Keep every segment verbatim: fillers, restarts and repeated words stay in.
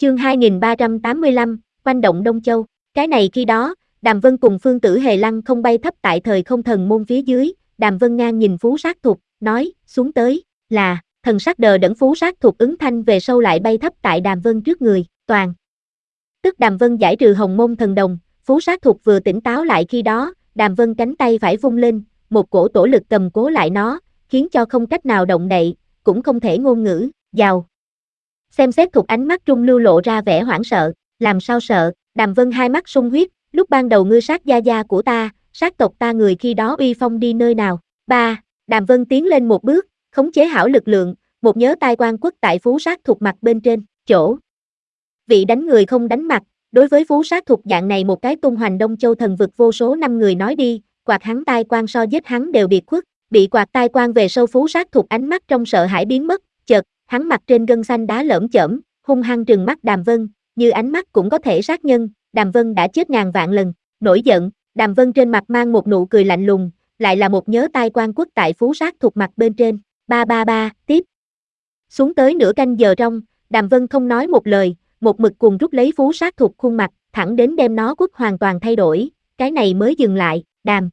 Chương hai nghìn ba trăm tám mươi lăm, quanh động Đông Châu. Cái này khi đó, Đàm Vân cùng Phương Tử Hề lăng không bay thấp tại thời không thần môn phía dưới, Đàm Vân ngang nhìn Phú Sát Thục, nói, xuống tới, là, thần sắc đờ đẫn Phú Sát Thục ứng thanh về sau lại bay thấp tại Đàm Vân trước người, toàn. Tức Đàm Vân giải trừ hồng môn thần đồng, Phú Sát Thục vừa tỉnh táo lại khi đó, Đàm Vân cánh tay phải vung lên, một cổ tổ lực cầm cố lại nó, khiến cho không cách nào động đậy, cũng không thể ngôn ngữ, giàu. Xem xét Thục ánh mắt trung lưu lộ ra vẻ hoảng sợ, làm sao sợ, Đàm Vân hai mắt sung huyết, lúc ban đầu ngươi sát gia gia của ta, sát tộc ta người khi đó uy phong đi nơi nào. Ba, Đàm Vân tiến lên một bước, khống chế hảo lực lượng, một nhớ tai quan quất tại Phú Sát Thục mặt bên trên, chỗ. Vị đánh người không đánh mặt, đối với Phú Sát Thục dạng này một cái tung hoành Đông Châu thần vực vô số năm người nói đi, quạt hắn tai quan so giết hắn đều biệt khuất, bị quạt tai quan về sau Phú Sát Thục ánh mắt trong sợ hãi biến mất, chợt, hắn mặt trên gân xanh đá lởm chởm, hung hăng trừng mắt Đàm Vân, như ánh mắt cũng có thể sát nhân, Đàm Vân đã chết ngàn vạn lần, nổi giận, Đàm Vân trên mặt mang một nụ cười lạnh lùng, lại là một nhớ tai quan quất tại Phú Sát Thục mặt bên trên, ba ba ba, tiếp. Xuống tới nửa canh giờ trong, Đàm Vân không nói một lời, một mực cuồng rút lấy Phú Sát Thục khuôn mặt, thẳng đến đem nó quất hoàn toàn thay đổi, cái này mới dừng lại, Đàm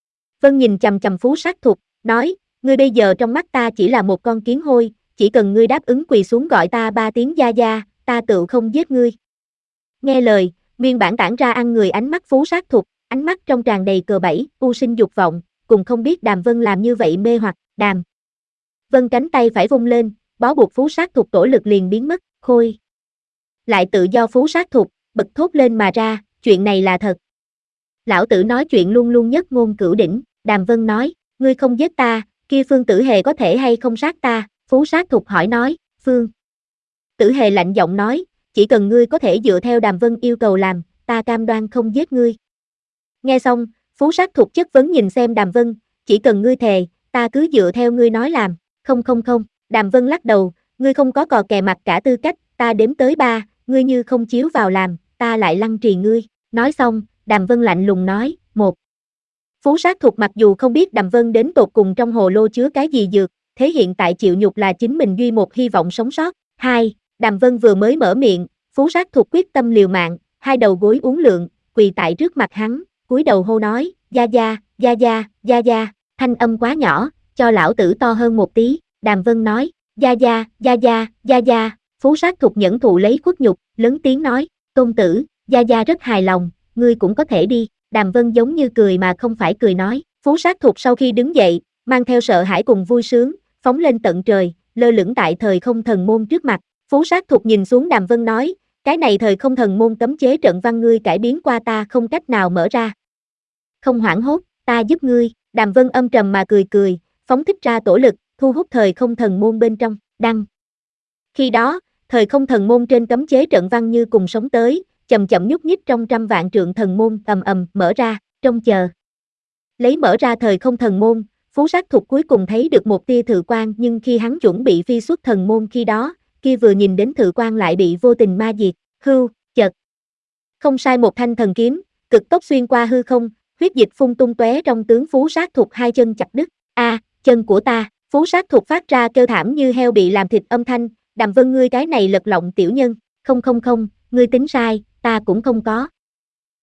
Vân nhìn chằm chằm Phú Sát Thục, nói, ngươi bây giờ trong mắt ta chỉ là một con kiến hôi, chỉ cần ngươi đáp ứng quỳ xuống gọi ta ba tiếng gia gia, ta tự không giết ngươi. Nghe lời, nguyên bản tản ra ăn người ánh mắt Phú Sát Thục, ánh mắt trong tràn đầy cờ bẫy, u sinh dục vọng, cùng không biết Đàm Vân làm như vậy mê hoặc, Đàm Vân cánh tay phải vung lên, bó buộc Phú Sát Thục tổ lực liền biến mất, khôi. Lại tự do Phú Sát Thục, bật thốt lên mà ra, chuyện này là thật. Lão tử nói chuyện luôn luôn nhất ngôn cửu đỉnh, Đàm Vân nói, ngươi không giết ta, kia Phương Tử Hề có thể hay không sát ta, Phú Sát Thục hỏi nói, Phương Tử Hề lạnh giọng nói, chỉ cần ngươi có thể dựa theo Đàm Vân yêu cầu làm, ta cam đoan không giết ngươi. Nghe xong, Phú Sát Thục chất vấn nhìn xem Đàm Vân, chỉ cần ngươi thề, ta cứ dựa theo ngươi nói làm, không không không, Đàm Vân lắc đầu, ngươi không có cò kè mặt cả tư cách, ta đếm tới ba, ngươi như không chiếu vào làm, ta lại lăng trì ngươi, nói xong, Đàm Vân lạnh lùng nói, một. Phú Sát Thục mặc dù không biết Đàm Vân đến tột cùng trong hồ lô chứa cái gì dược, thế hiện tại chịu nhục là chính mình duy một hy vọng sống sót. Hai, Đàm Vân vừa mới mở miệng, Phú Sát Thục quyết tâm liều mạng, hai đầu gối uốn lượn, quỳ tại trước mặt hắn, cúi đầu hô nói, gia gia, gia gia, gia gia, thanh âm quá nhỏ, cho lão tử to hơn một tí, Đàm Vân nói, gia gia, gia gia, gia gia, Phú Sát Thục nhẫn thụ lấy khuất nhục, lớn tiếng nói, tôn tử, gia gia rất hài lòng, ngươi cũng có thể đi, Đàm Vân giống như cười mà không phải cười nói, Phú Sát Thục sau khi đứng dậy, mang theo sợ hãi cùng vui sướng, phóng lên tận trời, lơ lửng tại thời không thần môn trước mặt, Phú Sát Thục nhìn xuống Đàm Vân nói, cái này thời không thần môn cấm chế trận văn ngươi cải biến qua ta không cách nào mở ra. Không hoảng hốt, ta giúp ngươi, Đàm Vân âm trầm mà cười cười, phóng thích ra tổ lực, thu hút thời không thần môn bên trong, đăng. Khi đó, thời không thần môn trên cấm chế trận văn như cùng sống tới, chậm chậm nhúc nhích trong trăm vạn trượng thần môn ầm ầm mở ra, trông chờ. Lấy mở ra thời không thần môn, Phú Sát Thục cuối cùng thấy được một tia thự quang nhưng khi hắn chuẩn bị phi xuất thần môn khi đó, kia vừa nhìn đến thự quang lại bị vô tình ma diệt, hưu, chợt. Không sai một thanh thần kiếm, cực tốc xuyên qua hư không, huyết dịch phun tung tóe trong tướng Phú Sát Thục hai chân chặt đứt, a, chân của ta, Phú Sát Thục phát ra kêu thảm như heo bị làm thịt âm thanh, Đàm Vân ngươi cái này lật lọng tiểu nhân, không không không, ngươi tính sai, ta cũng không có,